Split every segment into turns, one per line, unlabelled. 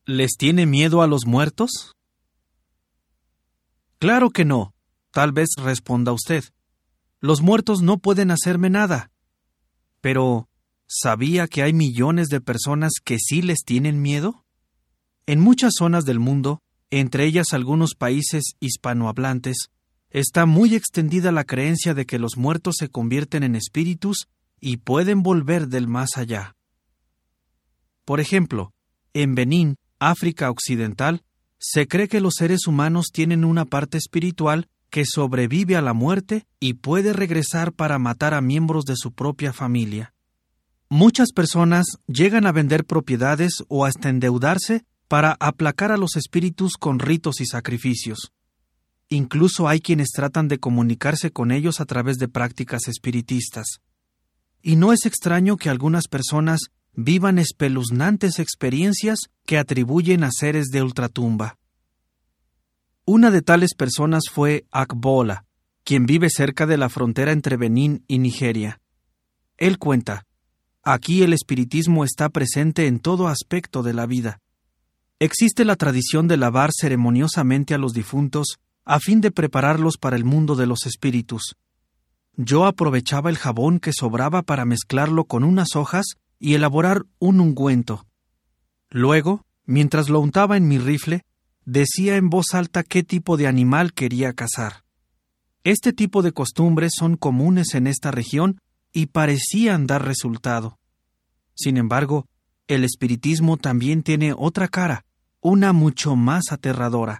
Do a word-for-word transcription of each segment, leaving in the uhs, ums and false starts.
¿Les tiene miedo a los muertos? Claro que no, tal vez responda usted. Los muertos no pueden hacerme nada. Pero, ¿sabía que hay millones de personas que sí les tienen miedo? En muchas zonas del mundo, entre ellas algunos países hispanohablantes, está muy extendida la creencia de que los muertos se convierten en espíritus y pueden volver del más allá. Por ejemplo, en Benín, África Occidental, se cree que los seres humanos tienen una parte espiritual que sobrevive a la muerte y puede regresar para matar a miembros de su propia familia. Muchas personas llegan a vender propiedades o hasta endeudarse para aplacar a los espíritus con ritos y sacrificios. Incluso hay quienes tratan de comunicarse con ellos a través de prácticas espiritistas. Y no es extraño que algunas personas vivan espeluznantes experiencias que atribuyen a seres de ultratumba. Una de tales personas fue Akbola, quien vive cerca de la frontera entre Benín y Nigeria. Él cuenta: aquí el espiritismo está presente en todo aspecto de la vida. Existe la tradición de lavar ceremoniosamente a los difuntos a fin de prepararlos para el mundo de los espíritus. Yo aprovechaba el jabón que sobraba para mezclarlo con unas hojas y elaborar un ungüento. Luego, mientras lo untaba en mi rifle, decía en voz alta qué tipo de animal quería cazar. Este tipo de costumbres son comunes en esta región y parecían dar resultado. Sin embargo, el espiritismo también tiene otra cara, una mucho más aterradora.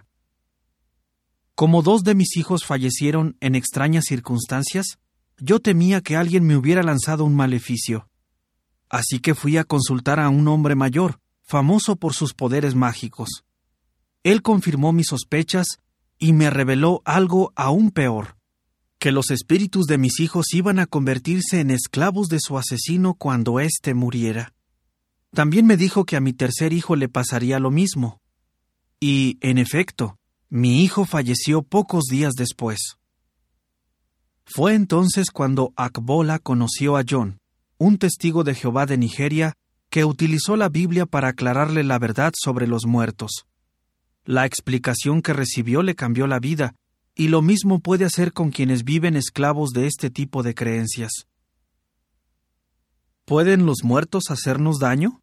Como dos de mis hijos fallecieron en extrañas circunstancias, yo temía que alguien me hubiera lanzado un maleficio. Así que fui a consultar a un hombre mayor, famoso por sus poderes mágicos. Él confirmó mis sospechas y me reveló algo aún peor: que los espíritus de mis hijos iban a convertirse en esclavos de su asesino cuando éste muriera. También me dijo que a mi tercer hijo le pasaría lo mismo. Y, en efecto, mi hijo falleció pocos días después. Fue entonces cuando Akbola conoció a John, un testigo de Jehová de Nigeria, que utilizó la Biblia para aclararle la verdad sobre los muertos. La explicación que recibió le cambió la vida, y lo mismo puede hacer con quienes viven esclavos de este tipo de creencias. ¿Pueden los muertos hacernos daño?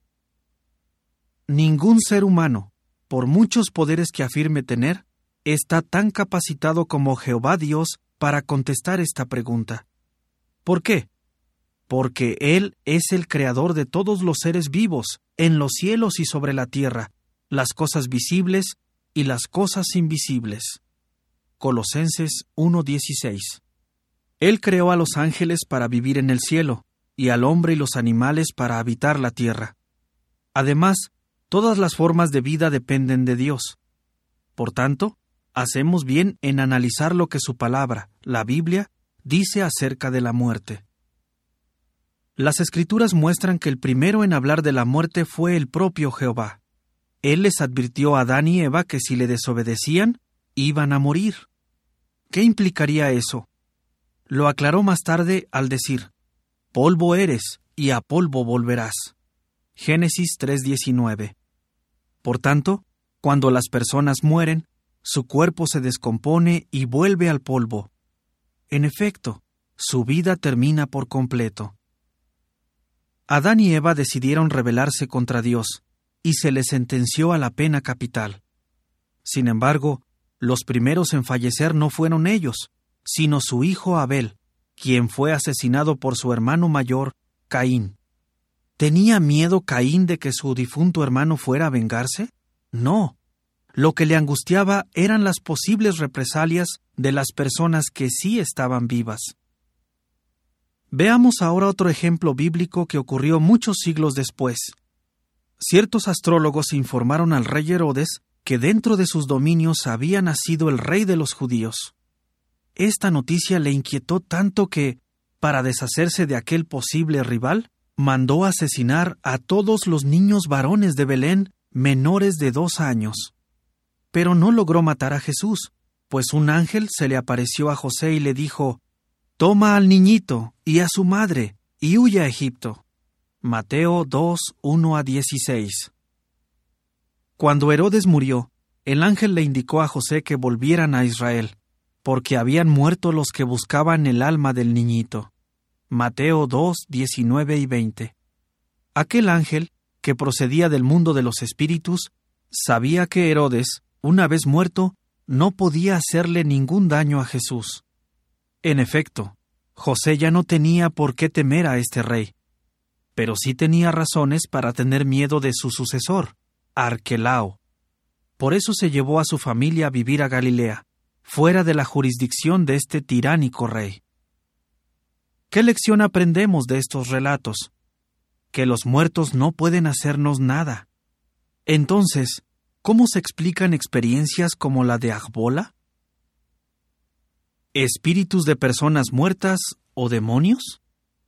Ningún ser humano, por muchos poderes que afirme tener, está tan capacitado como Jehová Dios para contestar esta pregunta. ¿Por qué? Porque Él es el creador de todos los seres vivos, en los cielos y sobre la tierra, las cosas visibles y las cosas invisibles. Colosenses uno dieciséis. Él creó a los ángeles para vivir en el cielo, y al hombre y los animales para habitar la tierra. Además, todas las formas de vida dependen de Dios. Por tanto, hacemos bien en analizar lo que su palabra, la Biblia, dice acerca de la muerte. Las Escrituras muestran que el primero en hablar de la muerte fue el propio Jehová. Él les advirtió a Adán y Eva que si le desobedecían, iban a morir. ¿Qué implicaría eso? Lo aclaró más tarde al decir: polvo eres, y a polvo volverás. Génesis tres diecinueve. Por tanto, cuando las personas mueren, su cuerpo se descompone y vuelve al polvo. En efecto, su vida termina por completo. Adán y Eva decidieron rebelarse contra Dios, y se les sentenció a la pena capital. Sin embargo, los primeros en fallecer no fueron ellos, sino su hijo Abel, quien fue asesinado por su hermano mayor, Caín. ¿Tenía miedo Caín de que su difunto hermano fuera a vengarse? No. Lo que le angustiaba eran las posibles represalias de las personas que sí estaban vivas. Veamos ahora otro ejemplo bíblico que ocurrió muchos siglos después. Ciertos astrólogos informaron al rey Herodes que dentro de sus dominios había nacido el rey de los judíos. Esta noticia le inquietó tanto que, para deshacerse de aquel posible rival, mandó asesinar a todos los niños varones de Belén menores de dos años. Pero no logró matar a Jesús, pues un ángel se le apareció a José y le dijo: «Toma al niñito y a su madre y huye a Egipto». Mateo dos, uno a dieciséis. Cuando Herodes murió, el ángel le indicó a José que volvieran a Israel, porque habían muerto los que buscaban el alma del niñito. Mateo dos, diecinueve y veinte. Aquel ángel, que procedía del mundo de los espíritus, sabía que Herodes, una vez muerto, no podía hacerle ningún daño a Jesús. En efecto, José ya no tenía por qué temer a este rey, pero sí tenía razones para tener miedo de su sucesor, Arquelao. Por eso se llevó a su familia a vivir a Galilea, fuera de la jurisdicción de este tiránico rey. ¿Qué lección aprendemos de estos relatos? Que los muertos no pueden hacernos nada. Entonces, ¿cómo se explican experiencias como la de Akbola? ¿Espíritus de personas muertas o demonios?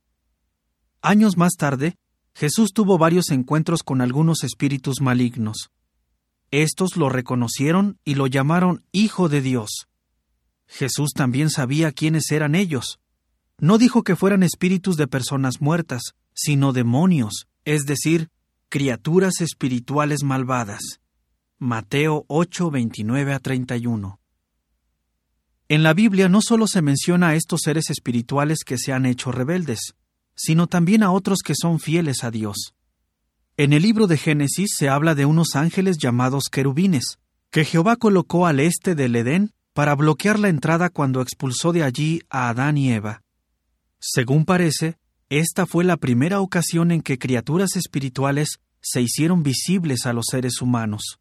Años más tarde, Jesús tuvo varios encuentros con algunos espíritus malignos. Estos lo reconocieron y lo llamaron Hijo de Dios. Jesús también sabía quiénes eran ellos. No dijo que fueran espíritus de personas muertas, sino demonios, es decir, criaturas espirituales malvadas. Mateo ocho, veintinueve a treinta y uno. En la Biblia no solo se menciona a estos seres espirituales que se han hecho rebeldes, sino también a otros que son fieles a Dios. En el libro de Génesis se habla de unos ángeles llamados querubines, que Jehová colocó al este del Edén para bloquear la entrada cuando expulsó de allí a Adán y Eva. Según parece, esta fue la primera ocasión en que criaturas espirituales se hicieron visibles a los seres humanos.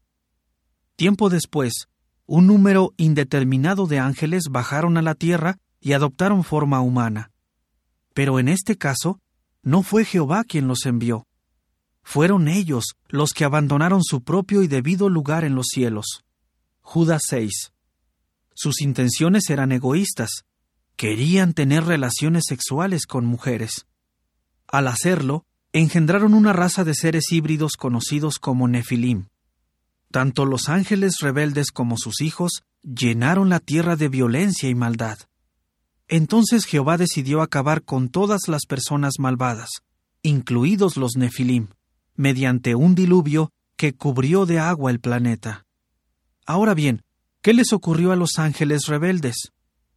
Tiempo después, un número indeterminado de ángeles bajaron a la tierra y adoptaron forma humana. Pero en este caso, no fue Jehová quien los envió. Fueron ellos los que abandonaron su propio y debido lugar en los cielos. Judas seis. Sus intenciones eran egoístas. Querían tener relaciones sexuales con mujeres. Al hacerlo, engendraron una raza de seres híbridos conocidos como Nefilim. Tanto los ángeles rebeldes como sus hijos llenaron la tierra de violencia y maldad. Entonces Jehová decidió acabar con todas las personas malvadas, incluidos los Nefilim, mediante un diluvio que cubrió de agua el planeta. Ahora bien, ¿qué les ocurrió a los ángeles rebeldes?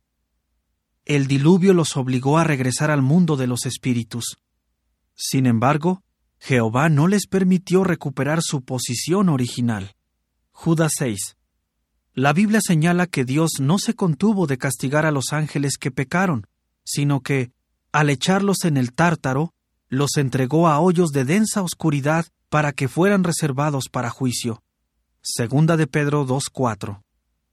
El diluvio los obligó a regresar al mundo de los espíritus. Sin embargo, Jehová no les permitió recuperar su posición original. Judas seis. La Biblia señala que Dios no se contuvo de castigar a los ángeles que pecaron, sino que, al echarlos en el Tártaro, los entregó a hoyos de densa oscuridad para que fueran reservados para juicio. Segunda de Pedro dos cuatro.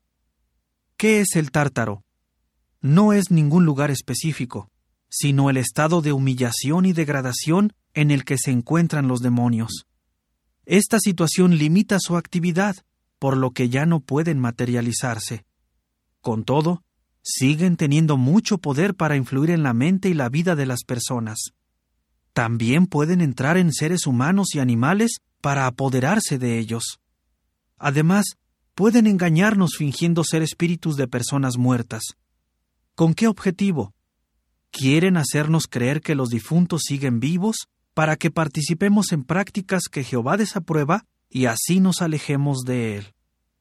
¿Qué es el Tártaro? No es ningún lugar específico, sino el estado de humillación y degradación en el que se encuentran los demonios. Esta situación limita su actividad, por lo que ya no pueden materializarse. Con todo, siguen teniendo mucho poder para influir en la mente y la vida de las personas. También pueden entrar en seres humanos y animales para apoderarse de ellos. Además, pueden engañarnos fingiendo ser espíritus de personas muertas. ¿Con qué objetivo? Quieren hacernos creer que los difuntos siguen vivos para que participemos en prácticas que Jehová desaprueba y así nos alejemos de él.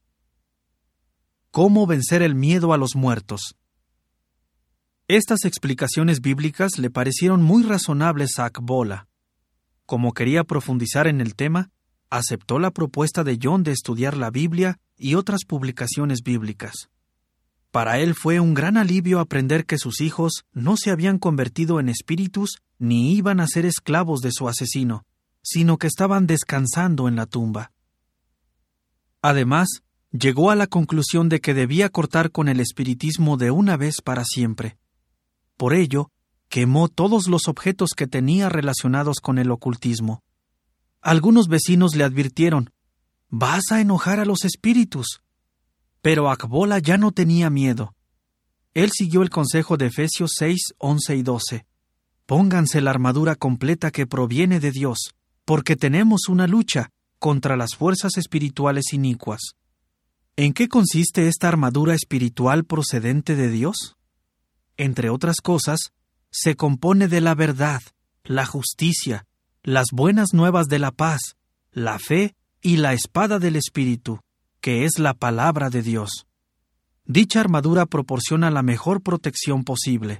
¿Cómo vencer el miedo a los muertos? Estas explicaciones bíblicas le parecieron muy razonables a Akbola. Como quería profundizar en el tema, aceptó la propuesta de John de estudiar la Biblia y otras publicaciones bíblicas. Para él fue un gran alivio aprender que sus hijos no se habían convertido en espíritus ni iban a ser esclavos de su asesino, sino que estaban descansando en la tumba. Además, llegó a la conclusión de que debía cortar con el espiritismo de una vez para siempre. Por ello, quemó todos los objetos que tenía relacionados con el ocultismo. Algunos vecinos le advirtieron: «Vas a enojar a los espíritus». Pero Akbola ya no tenía miedo. Él siguió el consejo de Efesios seis, once y doce. Pónganse la armadura completa que proviene de Dios, porque tenemos una lucha contra las fuerzas espirituales inicuas. ¿En qué consiste esta armadura espiritual procedente de Dios? Entre otras cosas, se compone de la verdad, la justicia, las buenas nuevas de la paz, la fe y la espada del Espíritu, que es la palabra de Dios. Dicha armadura proporciona la mejor protección posible.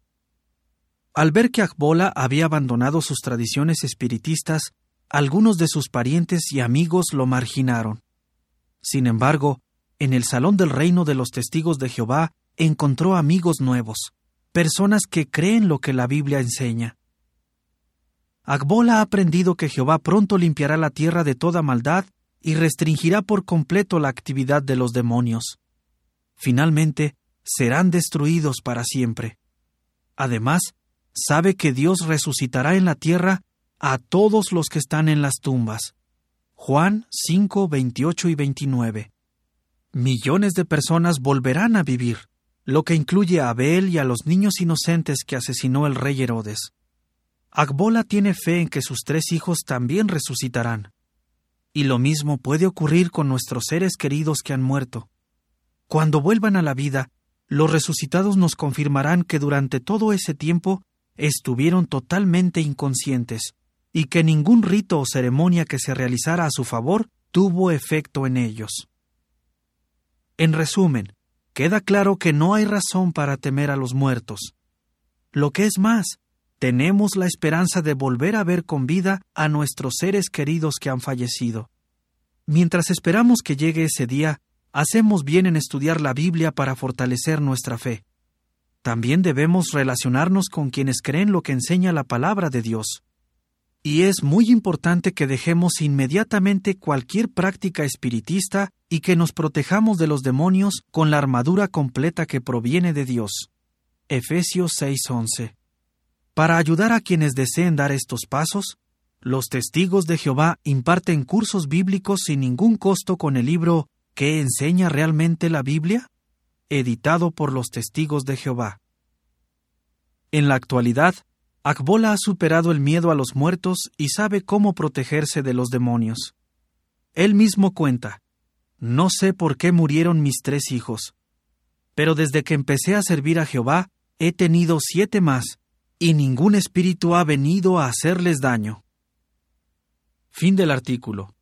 Al ver que Akbola había abandonado sus tradiciones espiritistas, algunos de sus parientes y amigos lo marginaron. Sin embargo, en el salón del reino de los testigos de Jehová encontró amigos nuevos, personas que creen lo que la Biblia enseña. Akbola ha aprendido que Jehová pronto limpiará la tierra de toda maldad y restringirá por completo la actividad de los demonios. Finalmente, serán destruidos para siempre. Además, sabe que Dios resucitará en la tierra a todos los que están en las tumbas. Juan cinco, veintiocho y veintinueve. Millones de personas volverán a vivir, lo que incluye a Abel y a los niños inocentes que asesinó el rey Herodes. Akbola tiene fe en que sus tres hijos también resucitarán. Y lo mismo puede ocurrir con nuestros seres queridos que han muerto. Cuando vuelvan a la vida, los resucitados nos confirmarán que durante todo ese tiempo estuvieron totalmente inconscientes y que ningún rito o ceremonia que se realizara a su favor tuvo efecto en ellos. En resumen, queda claro que no hay razón para temer a los muertos. Lo que es más, tenemos la esperanza de volver a ver con vida a nuestros seres queridos que han fallecido. Mientras esperamos que llegue ese día, hacemos bien en estudiar la Biblia para fortalecer nuestra fe. También debemos relacionarnos con quienes creen lo que enseña la palabra de Dios. Y es muy importante que dejemos inmediatamente cualquier práctica espiritista y que nos protejamos de los demonios con la armadura completa que proviene de Dios. Efesios seis once. Para ayudar a quienes deseen dar estos pasos, los testigos de Jehová imparten cursos bíblicos sin ningún costo con el libro ¿Qué enseña realmente la Biblia?, editado por los testigos de Jehová. En la actualidad, Akbola ha superado el miedo a los muertos y sabe cómo protegerse de los demonios. Él mismo cuenta: «No sé por qué murieron mis tres hijos, pero desde que empecé a servir a Jehová, he tenido siete más, y ningún espíritu ha venido a hacerles daño». Fin del artículo.